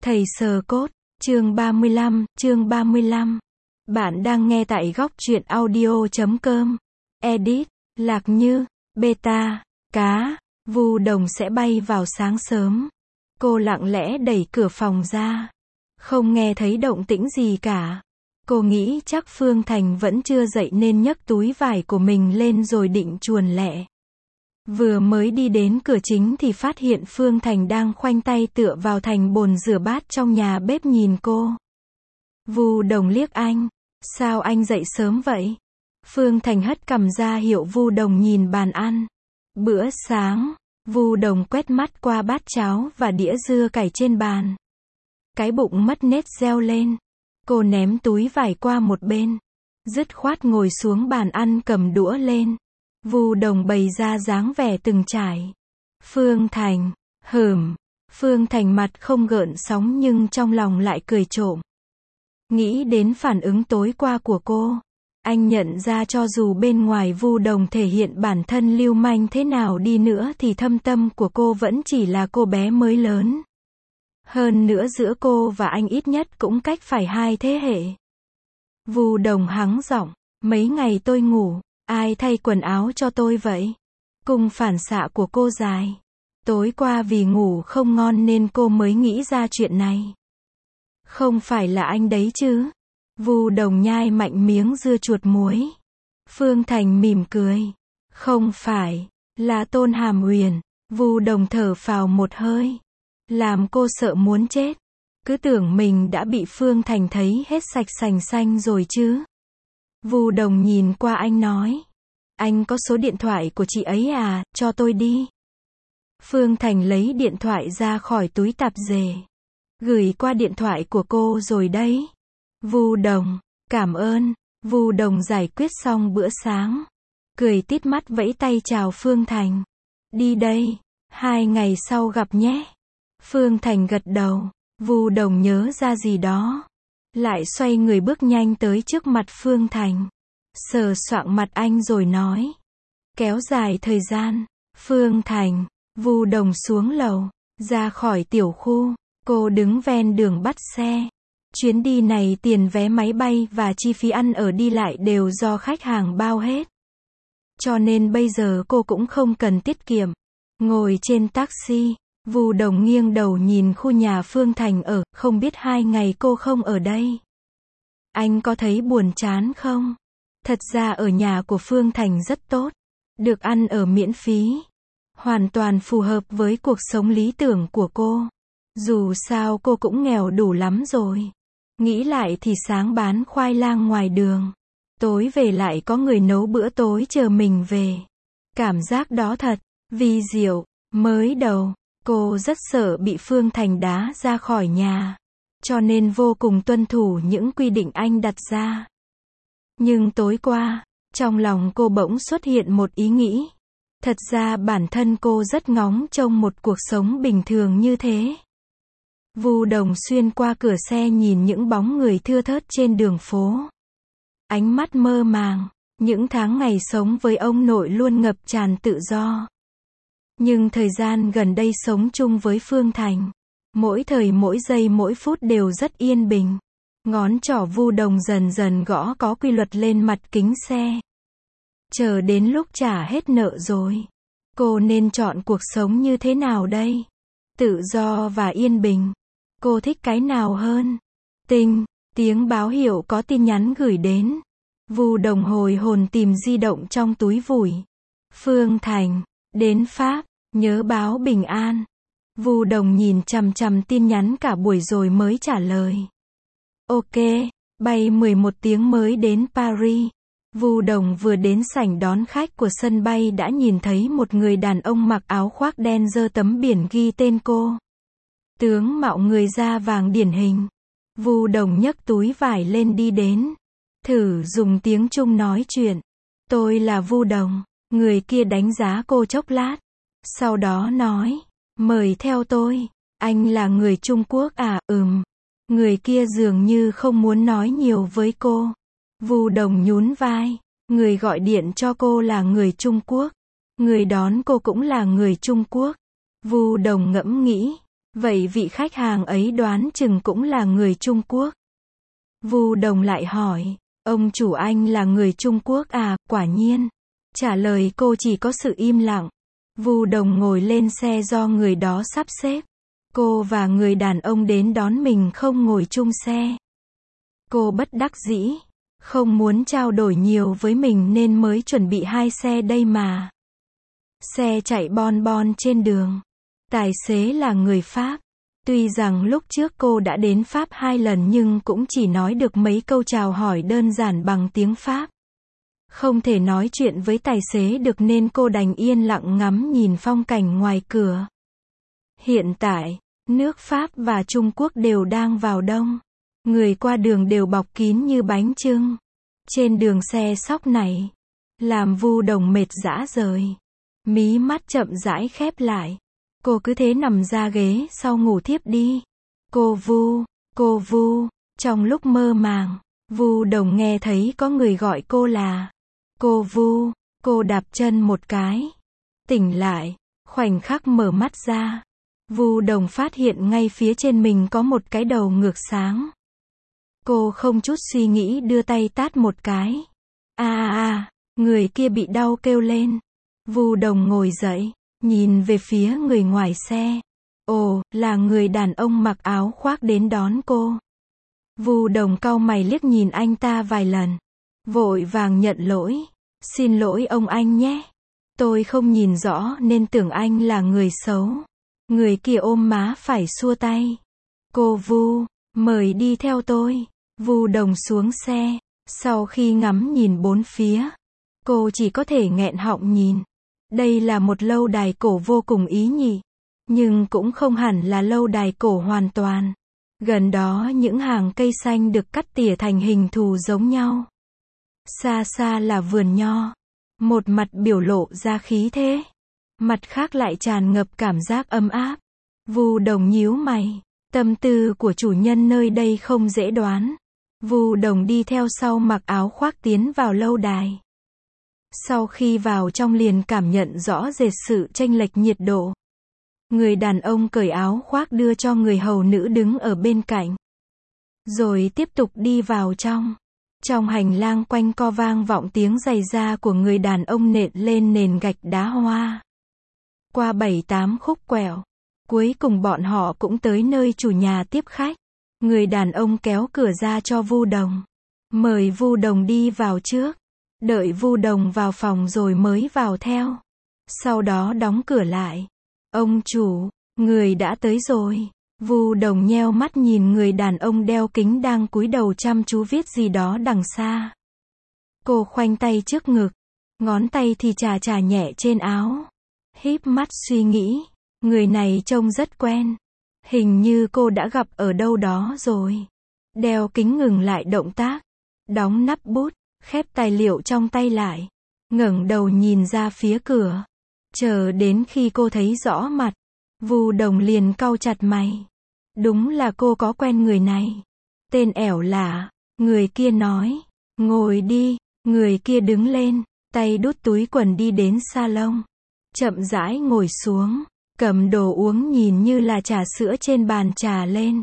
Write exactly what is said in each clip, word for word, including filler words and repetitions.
Thầy sờ cốt, chương ba mươi lăm, chương ba mươi lăm. Bạn đang nghe tại góc truyện audio chấm com. Edit, Lạc Như, Beta, cá, Vu Đồng sẽ bay vào sáng sớm. Cô lặng lẽ đẩy cửa phòng ra. Không nghe thấy động tĩnh gì cả. Cô nghĩ chắc Phương Thành vẫn chưa dậy nên nhấc túi vải của mình lên rồi định chuồn lẹ. Vừa mới đi đến cửa chính thì phát hiện Phương Thành đang khoanh tay tựa vào thành bồn rửa bát trong nhà bếp nhìn cô. Vu Đồng liếc anh. Sao anh dậy sớm vậy? Phương Thành hất cằm ra hiệu Vu Đồng nhìn bàn ăn. Bữa sáng. Vu Đồng quét mắt qua bát cháo và đĩa dưa cải trên bàn. Cái bụng mất nết reo lên. Cô ném túi vải qua một bên. Dứt khoát ngồi xuống bàn ăn cầm đũa lên. Vu Đồng bày ra dáng vẻ từng trải. Phương Thành, hừm. Phương Thành mặt không gợn sóng nhưng trong lòng lại cười trộm. Nghĩ đến phản ứng tối qua của cô. Anh nhận ra cho dù bên ngoài Vu Đồng thể hiện bản thân lưu manh thế nào đi nữa thì thâm tâm của cô vẫn chỉ là cô bé mới lớn. Hơn nữa giữa cô và anh ít nhất cũng cách phải hai thế hệ. Vu Đồng hắng giọng, mấy ngày tôi ngủ, ai thay quần áo cho tôi vậy? Cùng phản xạ của cô dài. Tối qua vì ngủ không ngon nên cô mới nghĩ ra chuyện này. Không phải là anh đấy chứ? Vu Đồng nhai mạnh miếng dưa chuột muối. Phương Thành mỉm cười. Không phải, là Tôn Hàm Huyền. Vu Đồng thở phào một hơi. Làm cô sợ muốn chết. Cứ tưởng mình đã bị Phương Thành thấy hết sạch sành xanh rồi chứ. Vu Đồng nhìn qua anh nói. Anh có số điện thoại của chị ấy à, cho tôi đi. Phương Thành lấy điện thoại ra khỏi túi tạp dề. Gửi qua điện thoại của cô rồi đấy. Vu Đồng, cảm ơn. Vu Đồng giải quyết xong bữa sáng. Cười tít mắt vẫy tay chào Phương Thành. Đi đây, hai ngày sau gặp nhé. Phương Thành gật đầu. Vu Đồng nhớ ra gì đó. Lại xoay người bước nhanh tới trước mặt Phương Thành. Sờ soạng mặt anh rồi nói. Kéo dài thời gian. Phương Thành. Vu Đồng xuống lầu. Ra khỏi tiểu khu. Cô đứng ven đường bắt xe. Chuyến đi này tiền vé máy bay và chi phí ăn ở đi lại đều do khách hàng bao hết. Cho nên bây giờ cô cũng không cần tiết kiệm. Ngồi trên taxi. Vu Đồng nghiêng đầu nhìn khu nhà Phương Thành ở, không biết hai ngày cô không ở đây. Anh có thấy buồn chán không? Thật ra ở nhà của Phương Thành rất tốt. Được ăn ở miễn phí. Hoàn toàn phù hợp với cuộc sống lý tưởng của cô. Dù sao cô cũng nghèo đủ lắm rồi. Nghĩ lại thì sáng bán khoai lang ngoài đường. Tối về lại có người nấu bữa tối chờ mình về. Cảm giác đó thật vi diệu. Mới đầu, cô rất sợ bị Phương Thành đá ra khỏi nhà. Cho nên vô cùng tuân thủ những quy định anh đặt ra. Nhưng tối qua, trong lòng cô bỗng xuất hiện một ý nghĩ. Thật ra bản thân cô rất ngóng trông một cuộc sống bình thường như thế. Vu Đồng xuyên qua cửa xe nhìn những bóng người thưa thớt trên đường phố. Ánh mắt mơ màng, những tháng ngày sống với ông nội luôn ngập tràn tự do. Nhưng thời gian gần đây sống chung với Phương Thành, mỗi thời mỗi giây mỗi phút đều rất yên bình. Ngón trỏ Vu Đồng dần dần gõ có quy luật lên mặt kính xe. Chờ đến lúc trả hết nợ rồi. Cô nên chọn cuộc sống như thế nào đây? Tự do và yên bình. Cô thích cái nào hơn? Tinh, tiếng báo hiệu có tin nhắn gửi đến. Vu Đồng hồi hồn tìm di động trong túi vủi. Phương Thành, đến Pháp, nhớ báo bình an. Vu Đồng nhìn chằm chằm tin nhắn cả buổi rồi mới trả lời. Ok, bay mười một tiếng mới đến Paris. Vu Đồng vừa đến sảnh đón khách của sân bay đã nhìn thấy một người đàn ông mặc áo khoác đen giơ tấm biển ghi tên cô. Tướng mạo người da vàng điển hình. Vu Đồng nhấc túi vải lên đi đến. Thử dùng tiếng Trung nói chuyện. Tôi là Vu Đồng. Người kia đánh giá cô chốc lát. Sau đó nói. Mời theo tôi. Anh là người Trung Quốc à? Ừm. Người kia dường như không muốn nói nhiều với cô. Vu Đồng nhún vai. Người gọi điện cho cô là người Trung Quốc. Người đón cô cũng là người Trung Quốc. Vu Đồng ngẫm nghĩ. Vậy vị khách hàng ấy đoán chừng cũng là người Trung Quốc. Vu Đồng lại hỏi, ông chủ anh là người Trung Quốc à, quả nhiên. Trả lời cô chỉ có sự im lặng. Vu Đồng ngồi lên xe do người đó sắp xếp. Cô và người đàn ông đến đón mình không ngồi chung xe. Cô bất đắc dĩ, không muốn trao đổi nhiều với mình nên mới chuẩn bị hai xe đây mà. Xe chạy bon bon trên đường. Tài xế là người Pháp. Tuy rằng lúc trước cô đã đến Pháp hai lần nhưng cũng chỉ nói được mấy câu chào hỏi đơn giản bằng tiếng Pháp. Không thể nói chuyện với tài xế được nên cô đành yên lặng ngắm nhìn phong cảnh ngoài cửa. Hiện tại, nước Pháp và Trung Quốc đều đang vào đông. Người qua đường đều bọc kín như bánh chưng. Trên đường xe xóc này, làm Vu Đồng mệt rã rời. Mí mắt chậm rãi khép lại. Cô cứ thế nằm ra ghế sau ngủ thiếp đi. Cô Vu, cô Vu, trong lúc mơ màng, Vu Đồng nghe thấy có người gọi cô là cô Vu. Cô đạp chân một cái. Tỉnh lại, khoảnh khắc mở mắt ra. Vu Đồng phát hiện ngay phía trên mình có một cái đầu ngược sáng. Cô không chút suy nghĩ đưa tay tát một cái. A a a, người kia bị đau kêu lên. Vu Đồng ngồi dậy, nhìn về phía người ngoài xe. Ồ, là người đàn ông mặc áo khoác đến đón cô. Vu Đồng cau mày liếc nhìn anh ta vài lần. Vội vàng nhận lỗi. Xin lỗi ông anh nhé. Tôi không nhìn rõ nên tưởng anh là người xấu. Người kia ôm má phải xua tay. Cô Vu, mời đi theo tôi. Vu Đồng xuống xe. Sau khi ngắm nhìn bốn phía, cô chỉ có thể nghẹn họng nhìn. Đây là một lâu đài cổ vô cùng ý nhị. Nhưng cũng không hẳn là lâu đài cổ hoàn toàn. Gần đó những hàng cây xanh được cắt tỉa thành hình thù giống nhau. Xa xa là vườn nho. Một mặt biểu lộ ra khí thế. Mặt khác lại tràn ngập cảm giác ấm áp. Vu Đồng nhíu mày. Tâm tư của chủ nhân nơi đây không dễ đoán. Vu Đồng đi theo sau mặc áo khoác tiến vào lâu đài. Sau khi vào trong liền cảm nhận rõ rệt sự chênh lệch nhiệt độ. Người đàn ông cởi áo khoác đưa cho người hầu nữ đứng ở bên cạnh. Rồi tiếp tục đi vào trong. Trong hành lang quanh co vang vọng tiếng giày da của người đàn ông nện lên nền gạch đá hoa. Qua bảy tám khúc quẹo, cuối cùng bọn họ cũng tới nơi chủ nhà tiếp khách. Người đàn ông kéo cửa ra cho Vu Đồng. Mời Vu Đồng đi vào trước. Đợi Vu Đồng vào phòng rồi mới vào theo. Sau đó đóng cửa lại. Ông chủ, người đã tới rồi. Vu Đồng nheo mắt nhìn người đàn ông đeo kính đang cúi đầu chăm chú viết gì đó đằng xa. Cô khoanh tay trước ngực. Ngón tay thì chà chà nhẹ trên áo. Híp mắt suy nghĩ. Người này trông rất quen. Hình như cô đã gặp ở đâu đó rồi. Đeo kính ngừng lại động tác. Đóng nắp bút. Khép tài liệu trong tay lại. Ngẩng đầu nhìn ra phía cửa. Chờ đến khi cô thấy rõ mặt. Vu Đồng liền cau chặt mày. Đúng là cô có quen người này. Tên ẻo lả. Người kia nói. Ngồi đi. Người kia đứng lên. Tay đút túi quần đi đến salon. Chậm rãi ngồi xuống. Cầm đồ uống nhìn như là trà sữa trên bàn trà lên.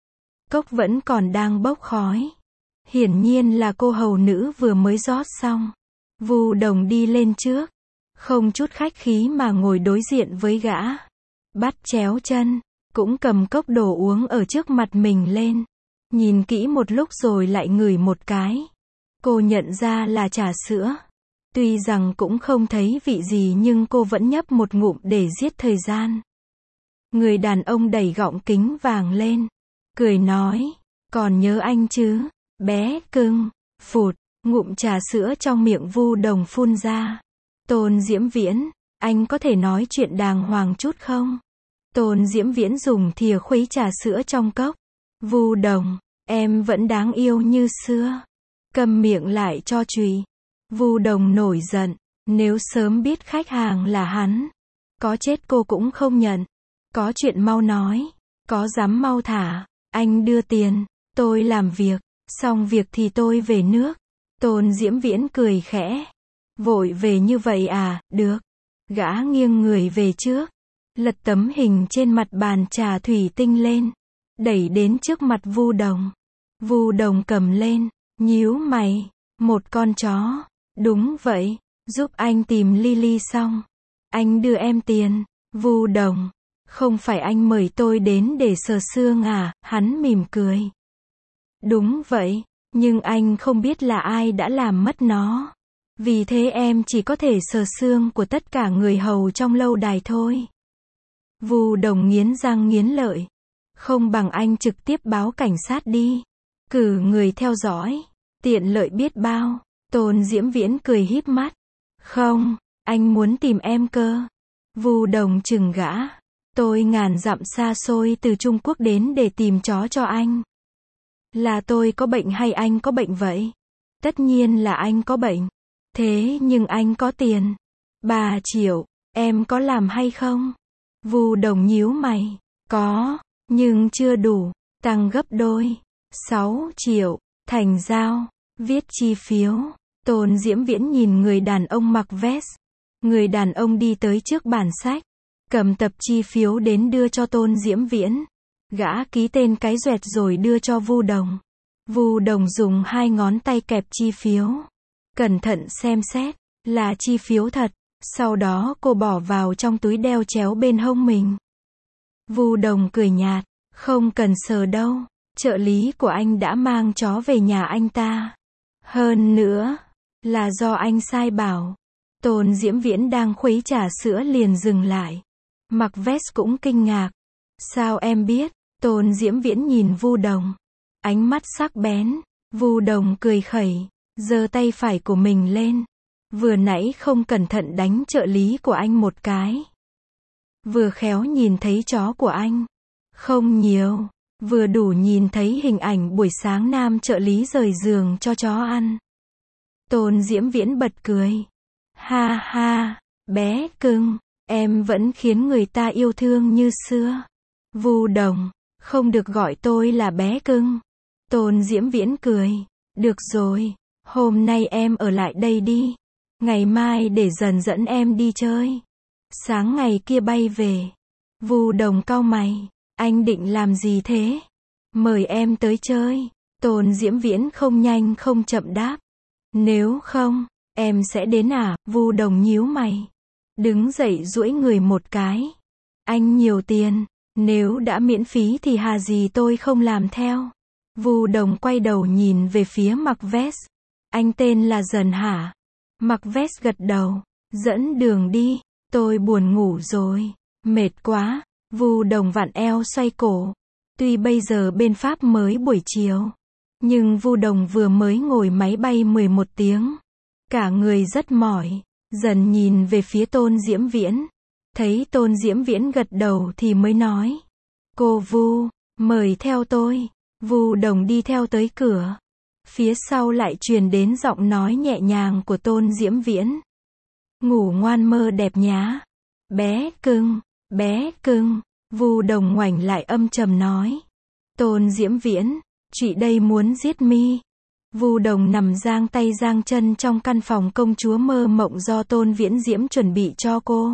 Cốc vẫn còn đang bốc khói. Hiển nhiên là cô hầu nữ vừa mới rót xong. Vu Đồng đi lên trước. Không chút khách khí mà ngồi đối diện với gã. Bắt chéo chân. Cũng cầm cốc đồ uống ở trước mặt mình lên. Nhìn kỹ một lúc rồi lại ngửi một cái. Cô nhận ra là trà sữa. Tuy rằng cũng không thấy vị gì nhưng cô vẫn nhấp một ngụm để giết thời gian. Người đàn ông đẩy gọng kính vàng lên. Cười nói. Còn nhớ anh chứ? Bé cưng. Phụt. Ngụm trà sữa trong miệng Vu Đồng phun ra. Tôn Diễm Viễn. Anh có thể nói chuyện đàng hoàng chút không? Tôn Diễm Viễn dùng thìa khuấy trà sữa trong cốc. Vu Đồng. Em vẫn đáng yêu như xưa. Câm miệng lại cho chùy. Vu Đồng nổi giận. Nếu sớm biết khách hàng là hắn. Có chết cô cũng không nhận. Có chuyện mau nói. Có dám mau thả. Anh đưa tiền. Tôi làm việc. Xong việc thì tôi về nước. Tôn Diễm Viễn cười khẽ. Vội về như vậy à? Được. Gã nghiêng người về trước. lật tấm hình trên mặt bàn trà thủy tinh lên, đẩy đến trước mặt Vu Đồng. Vu Đồng cầm lên, nhíu mày, một con chó, đúng vậy, giúp anh tìm Lily xong, anh đưa em tiền. Vu Đồng, không phải anh mời tôi đến để sờ xương à, hắn mỉm cười. Đúng vậy, nhưng anh không biết là ai đã làm mất nó. Vì thế em chỉ có thể sờ xương của tất cả người hầu trong lâu đài thôi. Vu Đồng nghiến răng nghiến lợi. Không bằng anh trực tiếp báo cảnh sát đi. Cử người theo dõi. Tiện lợi biết bao. Tôn Diễm Viễn cười híp mắt. Không, anh muốn tìm em cơ. Vu Đồng chừng gã. Tôi ngàn dặm xa xôi từ Trung Quốc đến để tìm chó cho anh. Là tôi có bệnh hay anh có bệnh vậy? Tất nhiên là anh có bệnh. Thế nhưng anh có tiền. Ba triệu, em có làm hay không? Vu Đồng nhíu mày. Có, nhưng chưa đủ. Tăng gấp đôi. Sáu triệu, thành giao. Viết chi phiếu. Tôn Diễm Viễn nhìn người đàn ông mặc vest. Người đàn ông đi tới trước bàn sách. Cầm tập chi phiếu đến đưa cho Tôn Diễm Viễn. Gã ký tên cái doẹt rồi đưa cho Vu Đồng. Vu Đồng dùng hai ngón tay kẹp chi phiếu. Cẩn thận xem xét, là chi phiếu thật. Sau đó cô bỏ vào trong túi đeo chéo bên hông mình. Vu Đồng cười nhạt, không cần sờ đâu. Trợ lý của anh đã mang chó về nhà anh ta. Hơn nữa, là do anh sai bảo. Tôn Diễm Viễn đang khuấy trà sữa liền dừng lại. Mặc vest cũng kinh ngạc. Sao em biết? Tôn Diễm Viễn nhìn Vu Đồng. Ánh mắt sắc bén. Vu Đồng cười khẩy, giơ tay phải của mình lên. Vừa nãy không cẩn thận đánh trợ lý của anh một cái. Vừa khéo nhìn thấy chó của anh. Không nhiều. Vừa đủ nhìn thấy hình ảnh buổi sáng nam trợ lý rời giường cho chó ăn. Tôn Diễm Viễn bật cười. Ha ha, bé cưng, em vẫn khiến người ta yêu thương như xưa. Vu Đồng, không được gọi tôi là bé cưng. Tôn Diễm Viễn cười. Được rồi, hôm nay em ở lại đây đi. Ngày mai để dần dẫn em đi chơi. Sáng ngày kia bay về. Vu Đồng cau mày. Anh định làm gì thế? Mời em tới chơi. Tôn Diễm Viễn không nhanh không chậm đáp. Nếu không, em sẽ đến à? Vu Đồng nhíu mày. Đứng dậy duỗi người một cái. Anh nhiều tiền. Nếu đã miễn phí thì hà gì tôi không làm theo. Vu Đồng quay đầu nhìn về phía mặc vest. Anh tên là Dần hả? Mặc vest gật đầu. Dẫn đường đi. Tôi buồn ngủ rồi. Mệt quá. Vu Đồng vặn eo xoay cổ. Tuy bây giờ bên Pháp mới buổi chiều. Nhưng Vu Đồng vừa mới ngồi máy bay mười một tiếng. Cả người rất mỏi. Dần nhìn về phía Tôn Diễm Viễn. Thấy Tôn Diễm Viễn gật đầu thì mới nói. Cô Vu, mời theo tôi. Vu Đồng đi theo tới cửa. Phía sau lại truyền đến giọng nói nhẹ nhàng của Tôn Diễm Viễn. Ngủ ngoan mơ đẹp nhá. Bé cưng, bé cưng. Vu Đồng ngoảnh lại âm trầm nói. Tôn Diễm Viễn, chị đây muốn giết mi. Vu Đồng nằm giang tay giang chân trong căn phòng công chúa mơ mộng do Tôn Viễn Diễm chuẩn bị cho cô.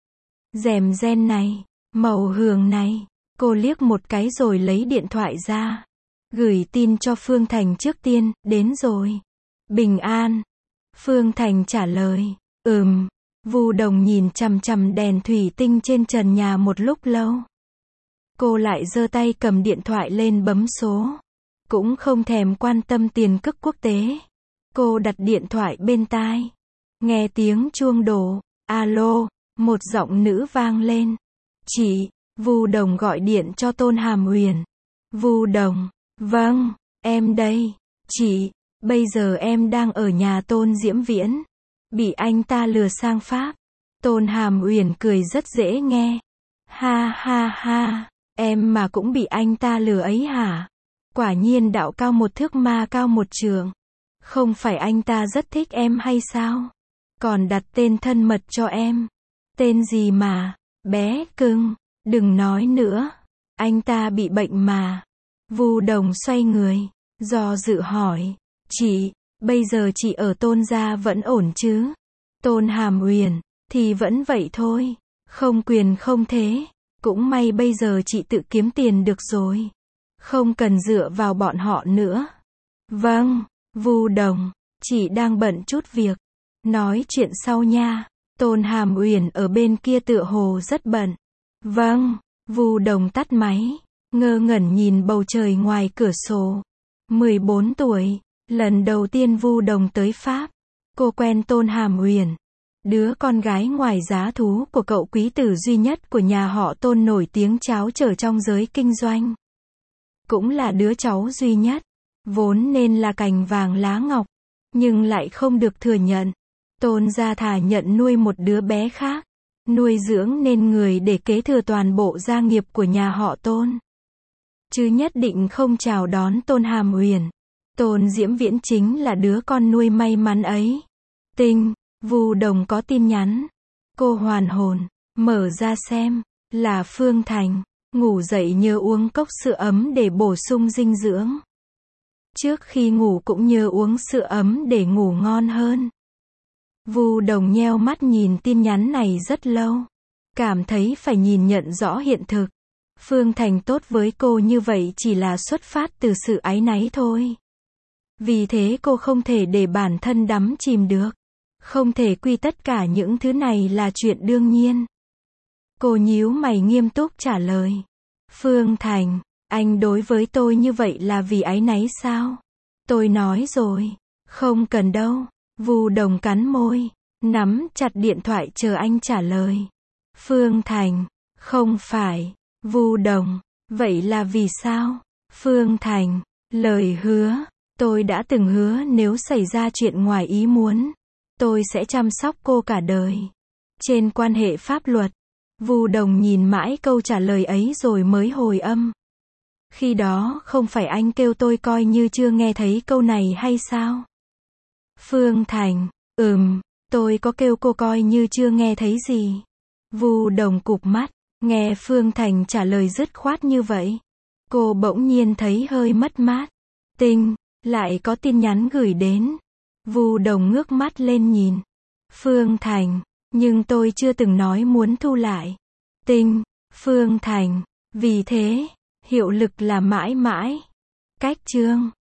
Rèm ren này, màu hường này. Cô liếc một cái rồi lấy điện thoại ra. Gửi tin cho Phương Thành trước tiên, đến rồi. Bình an. Phương Thành trả lời. Ừm. Vu Đồng nhìn chằm chằm đèn thủy tinh trên trần nhà một lúc lâu. Cô lại giơ tay cầm điện thoại lên bấm số. Cũng không thèm quan tâm tiền cước quốc tế. Cô đặt điện thoại bên tai. Nghe tiếng chuông đổ. Alo, một giọng nữ vang lên. Chị, Vu Đồng gọi điện cho Tôn Hàm Huyền. Vu Đồng, vâng, em đây. Chị, bây giờ em đang ở nhà Tôn Diễm Viễn. Bị anh ta lừa sang Pháp. Tôn Hàm Huyền cười rất dễ nghe. Ha ha ha, em mà cũng bị anh ta lừa ấy hả? Quả nhiên đạo cao một thước ma cao một trượng. Không phải anh ta rất thích em hay sao? Còn đặt tên thân mật cho em. Tên gì mà? Bé cưng, đừng nói nữa. Anh ta bị bệnh mà. Vu Đồng xoay người, do dự hỏi. Chị, bây giờ chị ở Tôn gia vẫn ổn chứ? Tôn Hàm Huyền, thì vẫn vậy thôi. Không quyền không thế. Cũng may bây giờ chị tự kiếm tiền được rồi. Không cần dựa vào bọn họ nữa. Vâng, Vu Đồng, chị đang bận chút việc. Nói chuyện sau nha. Tôn Hàm Uyển ở bên kia tựa hồ rất bận. Vâng, Vu Đồng tắt máy, ngơ ngẩn nhìn bầu trời ngoài cửa sổ. mười bốn tuổi, lần đầu tiên Vu Đồng tới Pháp. Cô quen Tôn Hàm Uyển, đứa con gái ngoài giá thú của cậu quý tử duy nhất của nhà họ Tôn nổi tiếng cháo trở trong giới kinh doanh. Cũng là đứa cháu duy nhất, vốn nên là cành vàng lá ngọc, nhưng lại không được thừa nhận. Tôn gia thà nhận nuôi một đứa bé khác, nuôi dưỡng nên người để kế thừa toàn bộ gia nghiệp của nhà họ Tôn. Chứ nhất định không chào đón Tôn Hàm Uyển. Tôn Diễm Viễn chính là đứa con nuôi may mắn ấy. Tinh, Vu Đồng có tin nhắn. Cô hoàn hồn, mở ra xem, là Phương Thành. Ngủ dậy nhớ uống cốc sữa ấm để bổ sung dinh dưỡng. Trước khi ngủ cũng nhớ uống sữa ấm để ngủ ngon hơn. Vu Đồng nheo mắt nhìn tin nhắn này rất lâu. Cảm thấy phải nhìn nhận rõ hiện thực. Phương Thành tốt với cô như vậy chỉ là xuất phát từ sự áy náy thôi. Vì thế cô không thể để bản thân đắm chìm được. Không thể quy tất cả những thứ này là chuyện đương nhiên. Cô nhíu mày nghiêm túc trả lời. Phương Thành, anh đối với tôi như vậy là vì áy náy sao? Tôi nói rồi, không cần đâu. Vu Đồng cắn môi, nắm chặt điện thoại chờ anh trả lời. Phương Thành, không phải. Vu Đồng, vậy là vì sao? Phương Thành, lời hứa, tôi đã từng hứa nếu xảy ra chuyện ngoài ý muốn, tôi sẽ chăm sóc cô cả đời. Trên quan hệ pháp luật, Vu Đồng nhìn mãi câu trả lời ấy rồi mới hồi âm. Khi đó không phải anh kêu tôi coi như chưa nghe thấy câu này hay sao? Phương Thành, ừm, tôi có kêu cô coi như chưa nghe thấy gì. Vu Đồng cụp mắt, nghe Phương Thành trả lời dứt khoát như vậy. Cô bỗng nhiên thấy hơi mất mát. Tinh, lại có tin nhắn gửi đến. Vu Đồng ngước mắt lên nhìn. Phương Thành, nhưng tôi chưa từng nói muốn thu lại. Tinh, Phương Thành, vì thế, hiệu lực là mãi mãi. Cách chương